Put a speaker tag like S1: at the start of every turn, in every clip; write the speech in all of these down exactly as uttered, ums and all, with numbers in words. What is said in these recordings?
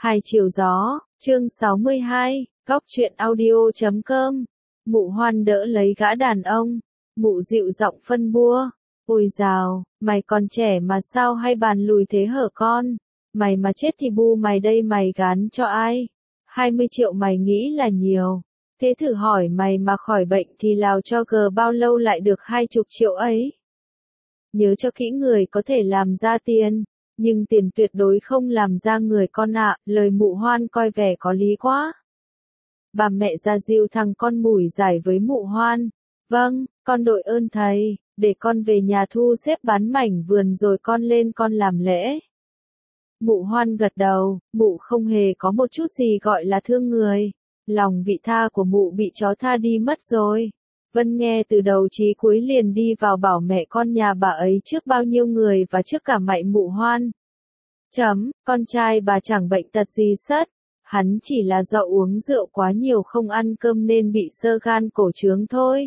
S1: Hai chiều gió, chương sáu mươi hai, góc truyện audio chấm com. Mụ Hoan đỡ lấy gã đàn ông, mụ dịu giọng phân bua. Ôi dào, mày còn trẻ mà sao hay bàn lùi thế hở con? Mày mà chết thì bu mày đây, mày gán cho ai? hai mươi triệu mày nghĩ là nhiều. Thế thử hỏi mày mà khỏi bệnh thì lào cho gờ bao lâu lại được hai chục triệu ấy? Nhớ cho kỹ, người có thể làm ra tiền, nhưng tiền tuyệt đối không làm ra người con ạ. Lời mụ Hoan coi vẻ có lý quá. Bà mẹ ra dìu thằng con mủi giải với mụ Hoan. Vâng, con đội ơn thầy, để con về nhà thu xếp bán mảnh vườn rồi con lên con làm lễ. Mụ Hoan gật đầu, mụ không hề có một chút gì gọi là thương người. Lòng vị tha của mụ bị chó tha đi mất rồi. Vân nghe từ đầu chí cuối liền đi vào bảo mẹ con nhà bà ấy trước bao nhiêu người và trước cả mạy mụ Hoan. Chấm, con trai bà chẳng bệnh tật gì sất. Hắn chỉ là do uống rượu quá nhiều không ăn cơm nên bị xơ gan cổ trướng thôi.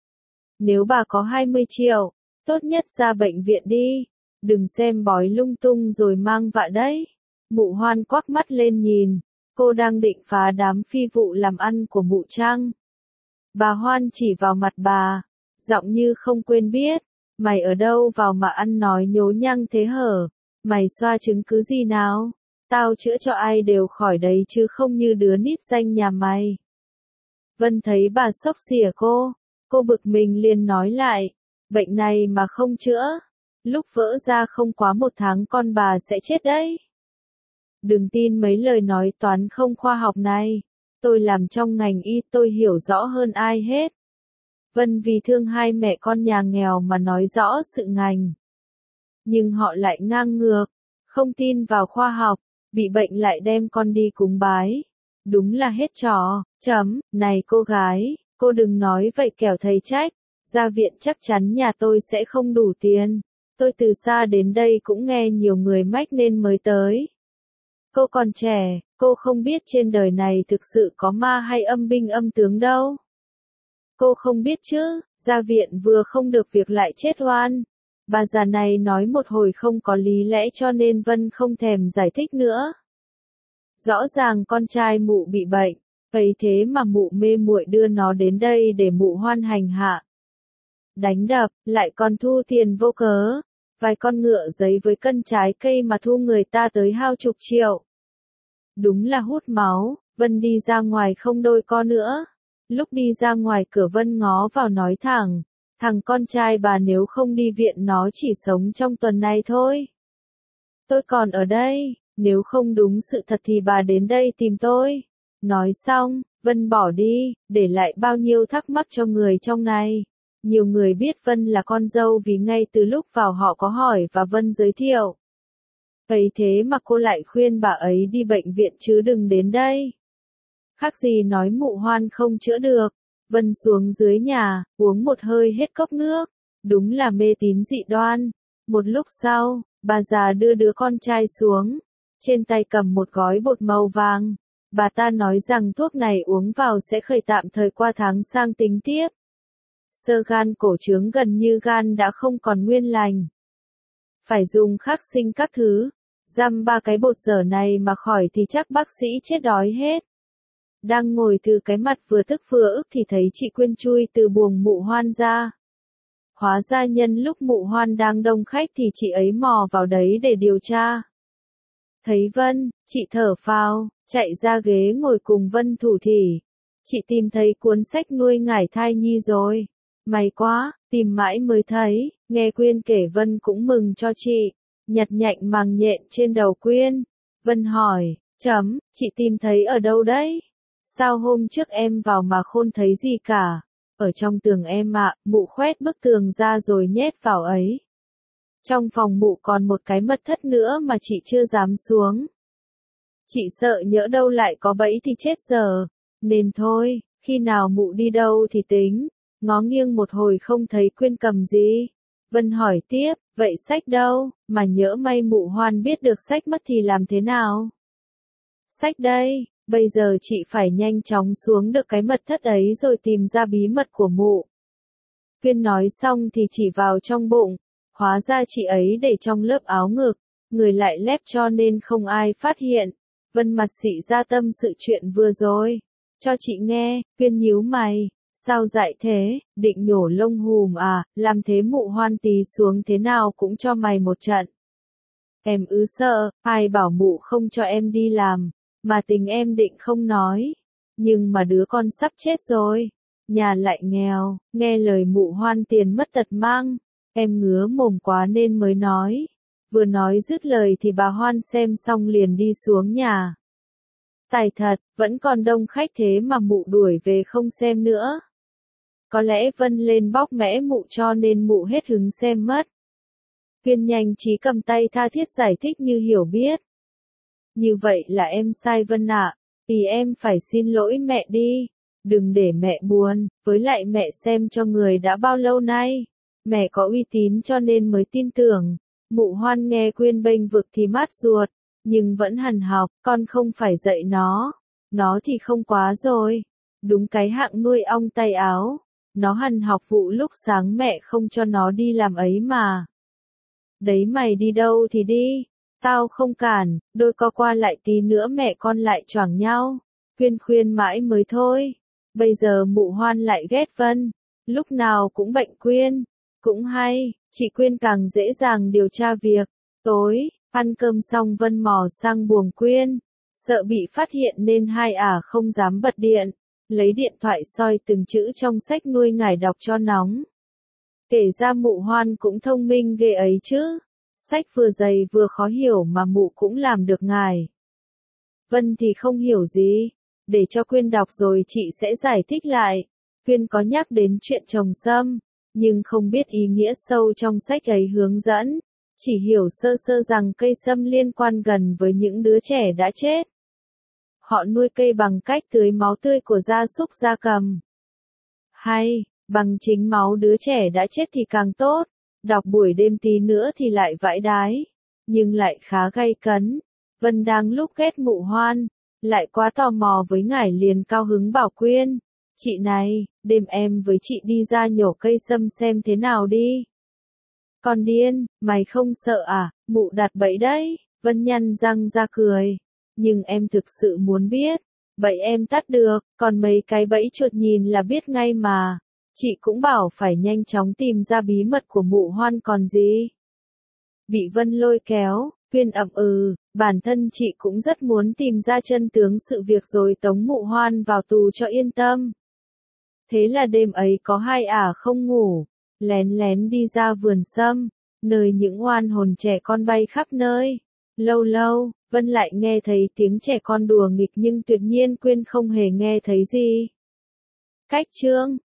S1: Nếu bà có hai mươi triệu, tốt nhất ra bệnh viện đi. Đừng xem bói lung tung rồi mang vạ đấy. Mụ Hoan quắc mắt lên nhìn. Cô đang định phá đám phi vụ làm ăn của mụ Trang. Bà Hoan chỉ vào mặt bà, giọng như không quên biết. Mày ở đâu vào mà ăn nói nhố nhăng thế hở? Mày xoa chứng cứ gì nào? Tao chữa cho ai đều khỏi đấy chứ không như đứa nít danh nhà mày. Vân thấy bà xốc xỉa cô, cô bực mình liền nói lại. Bệnh này mà không chữa, lúc vỡ ra không quá một tháng con bà sẽ chết đấy. Đừng tin mấy lời nói toán không khoa học này. Tôi làm trong ngành y, tôi hiểu rõ hơn ai hết. Vân vì thương hai mẹ con nhà nghèo mà nói rõ sự ngành. Nhưng họ lại ngang ngược, không tin vào khoa học, bị bệnh lại đem con đi cúng bái. Đúng là hết trò. Chấm, này cô gái, cô đừng nói vậy kẻo thầy trách. Ra viện chắc chắn nhà tôi sẽ không đủ tiền. Tôi từ xa đến đây cũng nghe nhiều người mách nên mới tới. Cô còn trẻ, cô không biết trên đời này thực sự có ma hay âm binh âm tướng đâu. Cô không biết chứ, ra viện vừa không được việc lại chết oan. Bà già này nói một hồi không có lý lẽ cho nên Vân không thèm giải thích nữa. Rõ ràng con trai mụ bị bệnh, ấy thế mà mụ mê muội đưa nó đến đây để mụ Hoan hành hạ. Đánh đập, lại còn thu tiền vô cớ. Vài con ngựa giấy với cân trái cây mà thu người ta tới hao chục triệu. Đúng là hút máu. Vân đi ra ngoài không đôi co nữa. Lúc đi ra ngoài cửa Vân ngó vào nói thẳng. Thằng con trai bà nếu không đi viện nó chỉ sống trong tuần này thôi. Tôi còn ở đây, nếu không đúng sự thật thì bà đến đây tìm tôi. Nói xong, Vân bỏ đi, để lại bao nhiêu thắc mắc cho người trong này. Nhiều người biết Vân là con dâu vì ngay từ lúc vào họ có hỏi và Vân giới thiệu. Ấy thế mà cô lại khuyên bà ấy đi bệnh viện chứ đừng đến đây. Khác gì nói mụ Hoan không chữa được. Vân xuống dưới nhà, uống một hơi hết cốc nước. Đúng là mê tín dị đoan. Một lúc sau, bà già đưa đứa con trai xuống. Trên tay cầm một gói bột màu vàng. Bà ta nói rằng thuốc này uống vào sẽ khởi tạm thời qua tháng sang tính tiếp. Xơ gan cổ trướng gần như gan đã không còn nguyên lành. Phải dùng khắc sinh các thứ. Dăm ba cái bột dở này mà khỏi thì chắc bác sĩ chết đói hết. Đang ngồi từ cái mặt vừa tức vừa ức thì thấy chị Quyên chui từ buồng mụ Hoan ra. Hóa ra nhân lúc mụ Hoan đang đông khách thì chị ấy mò vào đấy để điều tra. Thấy Vân, chị thở phào, chạy ra ghế ngồi cùng Vân thủ thỉ. Chị tìm thấy cuốn sách nuôi ngải thai nhi rồi. May quá, tìm mãi mới thấy. Nghe Quyên kể Vân cũng mừng cho chị. Nhặt nhạnh màng nhện trên đầu Quyên. Vân hỏi, chấm, chị tìm thấy ở đâu đấy? Sao hôm trước em vào mà không thấy gì cả? Ở trong tường em ạ. Mụ khoét bức tường ra rồi nhét vào ấy. Trong phòng mụ còn một cái mật thất nữa mà chị chưa dám xuống. Chị sợ nhỡ đâu lại có bẫy thì chết giờ. Nên thôi, khi nào mụ đi đâu thì tính. Ngó nghiêng một hồi không thấy Quyên cầm gì. Vân hỏi tiếp, vậy sách đâu, mà nhỡ may mụ Hoan biết được sách mất thì làm thế nào? Sách đây, bây giờ chị phải nhanh chóng xuống được cái mật thất ấy rồi tìm ra bí mật của mụ. Quyên nói xong thì chỉ vào trong bụng, hóa ra chị ấy để trong lớp áo ngực, người lại lép cho nên không ai phát hiện. Vân mặt xị ra tâm sự chuyện vừa rồi. Cho chị nghe, Quyên nhíu mày. Sao dạy thế, định nhổ lông hùm à, làm thế mụ Hoan tí xuống thế nào cũng cho mày một trận. Em ứ sợ, ai bảo mụ không cho em đi làm, mà tình em định không nói. Nhưng mà đứa con sắp chết rồi, nhà lại nghèo, nghe lời mụ Hoan tiền mất tật mang, em ngứa mồm quá nên mới nói. Vừa nói dứt lời thì bà Hoan xem xong liền đi xuống nhà. Tài thật, vẫn còn đông khách thế mà mụ đuổi về không xem nữa. Có lẽ Vân lên bóc mẽ mụ cho nên mụ hết hứng xem mất. Quyên nhanh trí cầm tay tha thiết giải thích như hiểu biết. Như vậy là em sai Vân ạ, thì em phải xin lỗi mẹ đi. Đừng để mẹ buồn, với lại mẹ xem cho người đã bao lâu nay. Mẹ có uy tín cho nên mới tin tưởng. Mụ Hoan nghe Quyên bênh vực thì mát ruột, nhưng vẫn hằn học, con không phải dạy nó. Nó thì không quá rồi. Đúng cái hạng nuôi ong tay áo. Nó hằn học vụ lúc sáng mẹ không cho nó đi làm ấy mà. Đấy mày đi đâu thì đi, tao không cản, đôi co qua lại tí nữa mẹ con lại choảng nhau. Quyên khuyên mãi mới thôi. Bây giờ mụ Hoan lại ghét Vân, lúc nào cũng bệnh Quyên. Cũng hay, chị Quyên càng dễ dàng điều tra việc. Tối, ăn cơm xong Vân mò sang buồng Quyên. Sợ bị phát hiện nên hai ả không dám bật điện. Lấy điện thoại soi từng chữ trong sách nuôi ngải đọc cho nóng. Kể ra mụ Hoan cũng thông minh ghê ấy chứ. Sách vừa dày vừa khó hiểu mà mụ cũng làm được ngải. Vân thì không hiểu gì. Để cho Quyên đọc rồi chị sẽ giải thích lại. Quyên có nhắc đến chuyện trồng sâm, nhưng không biết ý nghĩa sâu trong sách ấy hướng dẫn. Chỉ hiểu sơ sơ rằng cây sâm liên quan gần với những đứa trẻ đã chết. Họ nuôi cây bằng cách tưới máu tươi của gia súc gia cầm. Hay, bằng chính máu đứa trẻ đã chết thì càng tốt. Đọc buổi đêm tí nữa thì lại vãi đái. Nhưng lại khá gay cấn. Vân đang lúc ghét mụ Hoan, lại quá tò mò với ngải liền cao hứng bảo Quyên. Chị này, đêm em với chị đi ra nhổ cây sâm xem thế nào đi. Con điên, mày không sợ à, mụ đặt bẫy đấy. Vân nhăn răng ra cười. Nhưng em thực sự muốn biết. Bẫy em tắt được, còn mấy cái bẫy chuột nhìn là biết ngay mà. Chị cũng bảo phải nhanh chóng tìm ra bí mật của mụ Hoan còn gì. Bị Vân lôi kéo, Quyên ậm ừ, bản thân chị cũng rất muốn tìm ra chân tướng sự việc rồi tống mụ Hoan vào tù cho yên tâm. Thế là đêm ấy có hai ả không ngủ, lén lén đi ra vườn sâm, nơi những oan hồn trẻ con bay khắp nơi. Lâu lâu, Vân lại nghe thấy tiếng trẻ con đùa nghịch nhưng tuyệt nhiên Quyên không hề nghe thấy gì. Cách chương